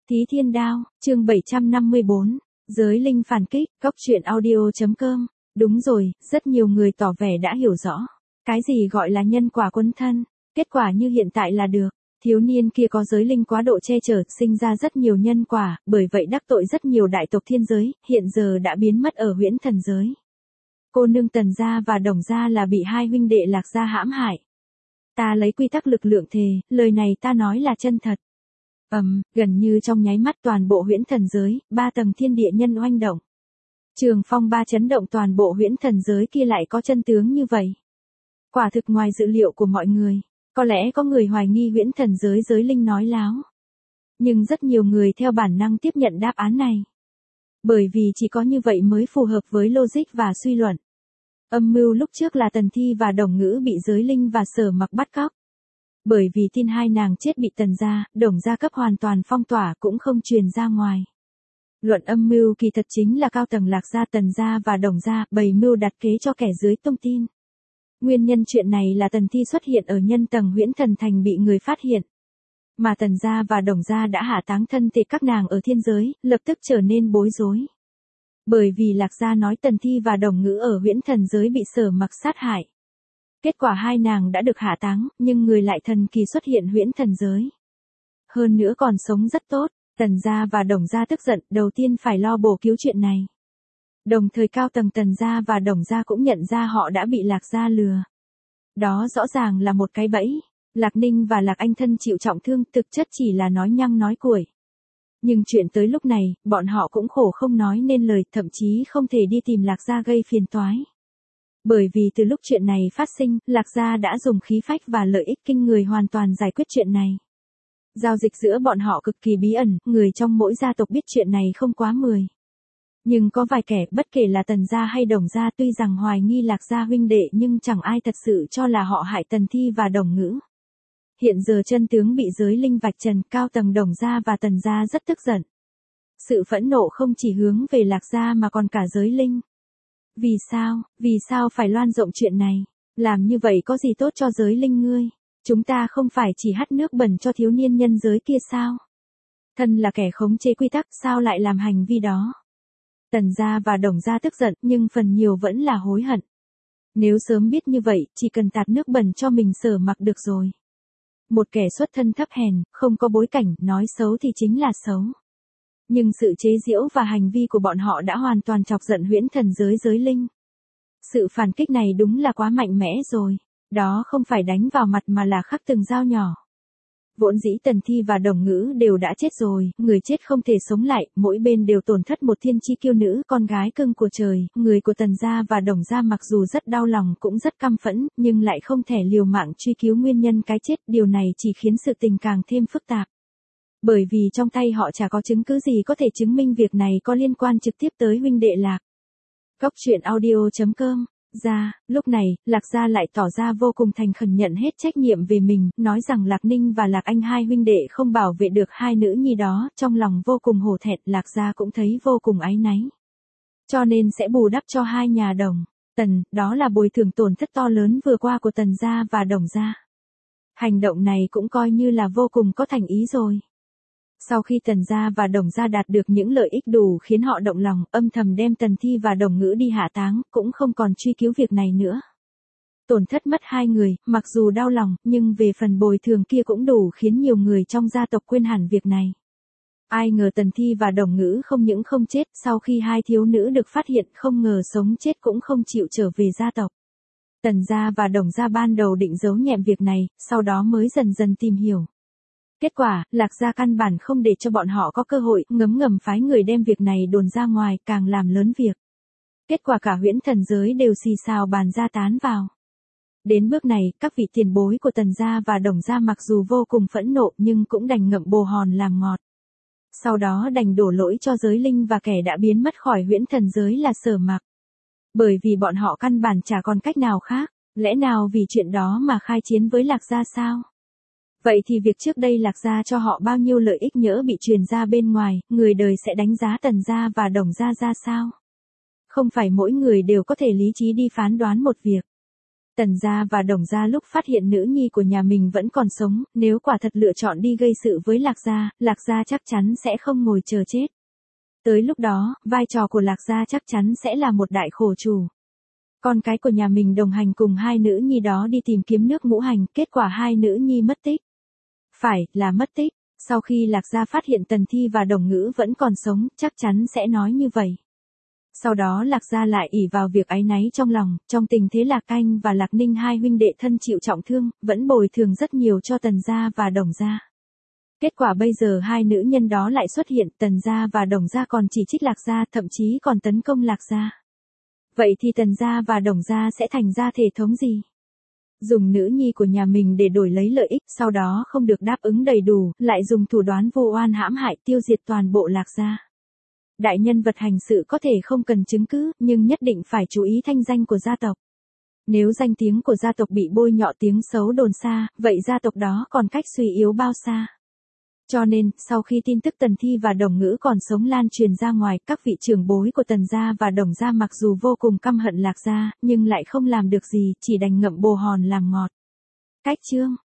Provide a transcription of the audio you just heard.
Thí Thiên Đao, chương 754, Giới Linh phản kích, góc truyện audio.com. Đúng rồi, rất nhiều người tỏ vẻ đã hiểu rõ. Cái gì gọi là nhân quả quấn thân, kết quả như hiện tại là được. Thiếu niên kia có giới linh quá độ che chở, sinh ra rất nhiều nhân quả, bởi vậy đắc tội rất nhiều đại tộc thiên giới, hiện giờ đã biến mất ở huyễn thần giới. Cô nương Tần gia và Đồng gia là bị hai huynh đệ Lạc gia hãm hại. Ta lấy quy tắc lực lượng thề, lời này ta nói là chân thật. Gần như trong nháy mắt toàn bộ huyễn thần giới, 3 tầng thiên địa nhân oanh động. Trường phong ba chấn động toàn bộ huyễn thần giới kia lại có chân tướng như vậy. Quả thực ngoài dự liệu của mọi người, có lẽ có người hoài nghi huyễn thần giới giới linh nói láo. Nhưng rất nhiều người theo bản năng tiếp nhận đáp án này. Bởi vì chỉ có như vậy mới phù hợp với logic và suy luận. Âm mưu lúc trước là Tần Thi và Đồng Ngữ bị giới linh và Sở Mặc bắt cóc. Bởi vì tin hai nàng chết bị Tần gia, Đồng gia cấp hoàn toàn phong tỏa cũng không truyền ra ngoài. Luận âm mưu kỳ thật chính là cao tầng Lạc gia, Tần gia và Đồng gia bày mưu đặt kế cho kẻ dưới tung tin. Nguyên nhân chuyện này là Tần Thi xuất hiện ở nhân tầng huyễn thần thành bị người phát hiện. Mà Tần gia và Đồng gia đã hạ táng thân thể các nàng ở thiên giới, lập tức trở nên bối rối. Bởi vì Lạc gia nói Tần Thi và Đồng Ngữ ở huyễn thần giới bị Sở Mặc sát hại. Kết quả hai nàng đã được hạ táng, nhưng người lại thần kỳ xuất hiện huyễn thần giới. Hơn nữa còn sống rất tốt, Tần gia và Đồng gia tức giận, đầu tiên phải lo bổ cứu chuyện này. Đồng thời cao tầng Tần gia và Đồng gia cũng nhận ra họ đã bị Lạc gia lừa. Đó rõ ràng là một cái bẫy. Lạc Ninh và Lạc Anh thân chịu trọng thương, thực chất chỉ là nói nhăng nói cuội. Nhưng chuyện tới lúc này, bọn họ cũng khổ không nói nên lời, thậm chí không thể đi tìm Lạc gia gây phiền toái. Bởi vì từ lúc chuyện này phát sinh, Lạc gia đã dùng khí phách và lợi ích kinh người hoàn toàn giải quyết chuyện này. Giao dịch giữa bọn họ cực kỳ bí ẩn, người trong mỗi gia tộc biết chuyện này không quá 10. Nhưng có vài kẻ, bất kể là Tần gia hay Đồng gia, tuy rằng hoài nghi Lạc gia huynh đệ nhưng chẳng ai thật sự cho là họ hại Tần Thi và Đồng Ngữ. Hiện giờ chân tướng bị giới linh vạch trần, cao tầng Đồng gia và Tần gia rất tức giận. Sự phẫn nộ không chỉ hướng về Lạc gia mà còn cả giới linh. Vì sao phải loan rộng chuyện này? Làm như vậy có gì tốt cho giới linh ngươi? Chúng ta không phải chỉ hắt nước bẩn cho thiếu niên nhân giới kia sao? Thân là kẻ khống chế quy tắc, sao lại làm hành vi đó? Tần gia và Đồng gia tức giận, nhưng phần nhiều vẫn là hối hận. Nếu sớm biết như vậy, chỉ cần tạt nước bẩn cho mình Sở Mặc được rồi. Một kẻ xuất thân thấp hèn, không có bối cảnh, nói xấu thì chính là xấu. Nhưng sự chế giễu và hành vi của bọn họ đã hoàn toàn chọc giận huyễn thần giới giới linh. Sự phản kích này đúng là quá mạnh mẽ rồi. Đó không phải đánh vào mặt mà là khắc từng dao nhỏ. Vốn dĩ Tần Thi và Đồng Ngữ đều đã chết rồi, người chết không thể sống lại, mỗi bên đều tổn thất một thiên chi kiêu nữ, con gái cưng của trời. Người của Tần gia và Đồng gia mặc dù rất đau lòng cũng rất căm phẫn, nhưng lại không thể liều mạng truy cứu nguyên nhân cái chết, điều này chỉ khiến sự tình càng thêm phức tạp. Bởi vì trong tay họ chả có chứng cứ gì có thể chứng minh việc này có liên quan trực tiếp tới huynh đệ Lạc. góc truyện audio.com. Lúc này, Lạc gia lại tỏ ra vô cùng thành khẩn nhận hết trách nhiệm về mình, nói rằng Lạc Ninh và Lạc Anh hai huynh đệ không bảo vệ được hai nữ nhi đó, trong lòng vô cùng hổ thẹn, Lạc gia cũng thấy vô cùng áy náy. Cho nên sẽ bù đắp cho hai nhà Đồng, Tần, đó là bồi thường tổn thất to lớn vừa qua của Tần gia và Đồng gia. Hành động này cũng coi như là vô cùng có thành ý rồi. Sau khi Tần gia và Đồng gia đạt được những lợi ích đủ khiến họ động lòng, âm thầm đem Tần Thi và Đồng Ngữ đi hạ táng, cũng không còn truy cứu việc này nữa. Tổn thất mất hai người, mặc dù đau lòng, nhưng về phần bồi thường kia cũng đủ khiến nhiều người trong gia tộc quên hẳn việc này. Ai ngờ Tần Thi và Đồng Ngữ không những không chết, sau khi hai thiếu nữ được phát hiện không ngờ sống chết cũng không chịu trở về gia tộc. Tần gia và Đồng gia ban đầu định giấu nhẹm việc này, sau đó mới dần dần tìm hiểu. Kết quả, Lạc gia căn bản không để cho bọn họ có cơ hội, ngầm phái người đem việc này đồn ra ngoài, càng làm lớn việc. Kết quả cả huyễn thần giới đều xì xào bàn ra tán vào. Đến bước này, các vị tiền bối của Tần gia và Đồng gia mặc dù vô cùng phẫn nộ nhưng cũng đành ngậm bồ hòn làm ngọt. Sau đó đành đổ lỗi cho giới linh và kẻ đã biến mất khỏi huyễn thần giới là Sở Mặc. Bởi vì bọn họ căn bản chả còn cách nào khác, lẽ nào vì chuyện đó mà khai chiến với Lạc gia sao? Vậy thì việc trước đây Lạc gia cho họ bao nhiêu lợi ích nhỡ bị truyền ra bên ngoài, người đời sẽ đánh giá Tần gia và Đồng gia ra sao? Không phải mỗi người đều có thể lý trí đi phán đoán một việc. Tần gia và Đồng gia lúc phát hiện nữ nhi của nhà mình vẫn còn sống, nếu quả thật lựa chọn đi gây sự với Lạc gia chắc chắn sẽ không ngồi chờ chết. Tới lúc đó, vai trò của Lạc gia chắc chắn sẽ là một đại khổ chủ. Con cái của nhà mình đồng hành cùng hai nữ nhi đó đi tìm kiếm nước ngũ hành, kết quả hai nữ nhi mất tích. Phải, là mất tích. Sau khi Lạc gia phát hiện Tần Thi và Đồng Ngữ vẫn còn sống, chắc chắn sẽ nói như vậy. Sau đó Lạc gia lại ỷ vào việc áy náy trong lòng, trong tình thế Lạc Canh và Lạc Ninh hai huynh đệ thân chịu trọng thương, vẫn bồi thường rất nhiều cho Tần gia và Đồng gia. Kết quả bây giờ hai nữ nhân đó lại xuất hiện, Tần gia và Đồng gia còn chỉ trích Lạc gia, thậm chí còn tấn công Lạc gia. Vậy thì Tần gia và Đồng gia sẽ thành ra thể thống gì? Dùng nữ nhi của nhà mình để đổi lấy lợi ích, sau đó không được đáp ứng đầy đủ, lại dùng thủ đoán vô oan hãm hại tiêu diệt toàn bộ Lạc gia. Đại nhân vật hành sự có thể không cần chứng cứ, nhưng nhất định phải chú ý thanh danh của gia tộc. Nếu danh tiếng của gia tộc bị bôi nhọ, tiếng xấu đồn xa, vậy gia tộc đó còn cách suy yếu bao xa. Cho nên, sau khi tin tức Tần Thi và Đồng Ngữ còn sống lan truyền ra ngoài, các vị trưởng bối của Tần gia và Đồng gia mặc dù vô cùng căm hận Lạc gia, nhưng lại không làm được gì, chỉ đành ngậm bồ hòn làm ngọt. Cách chương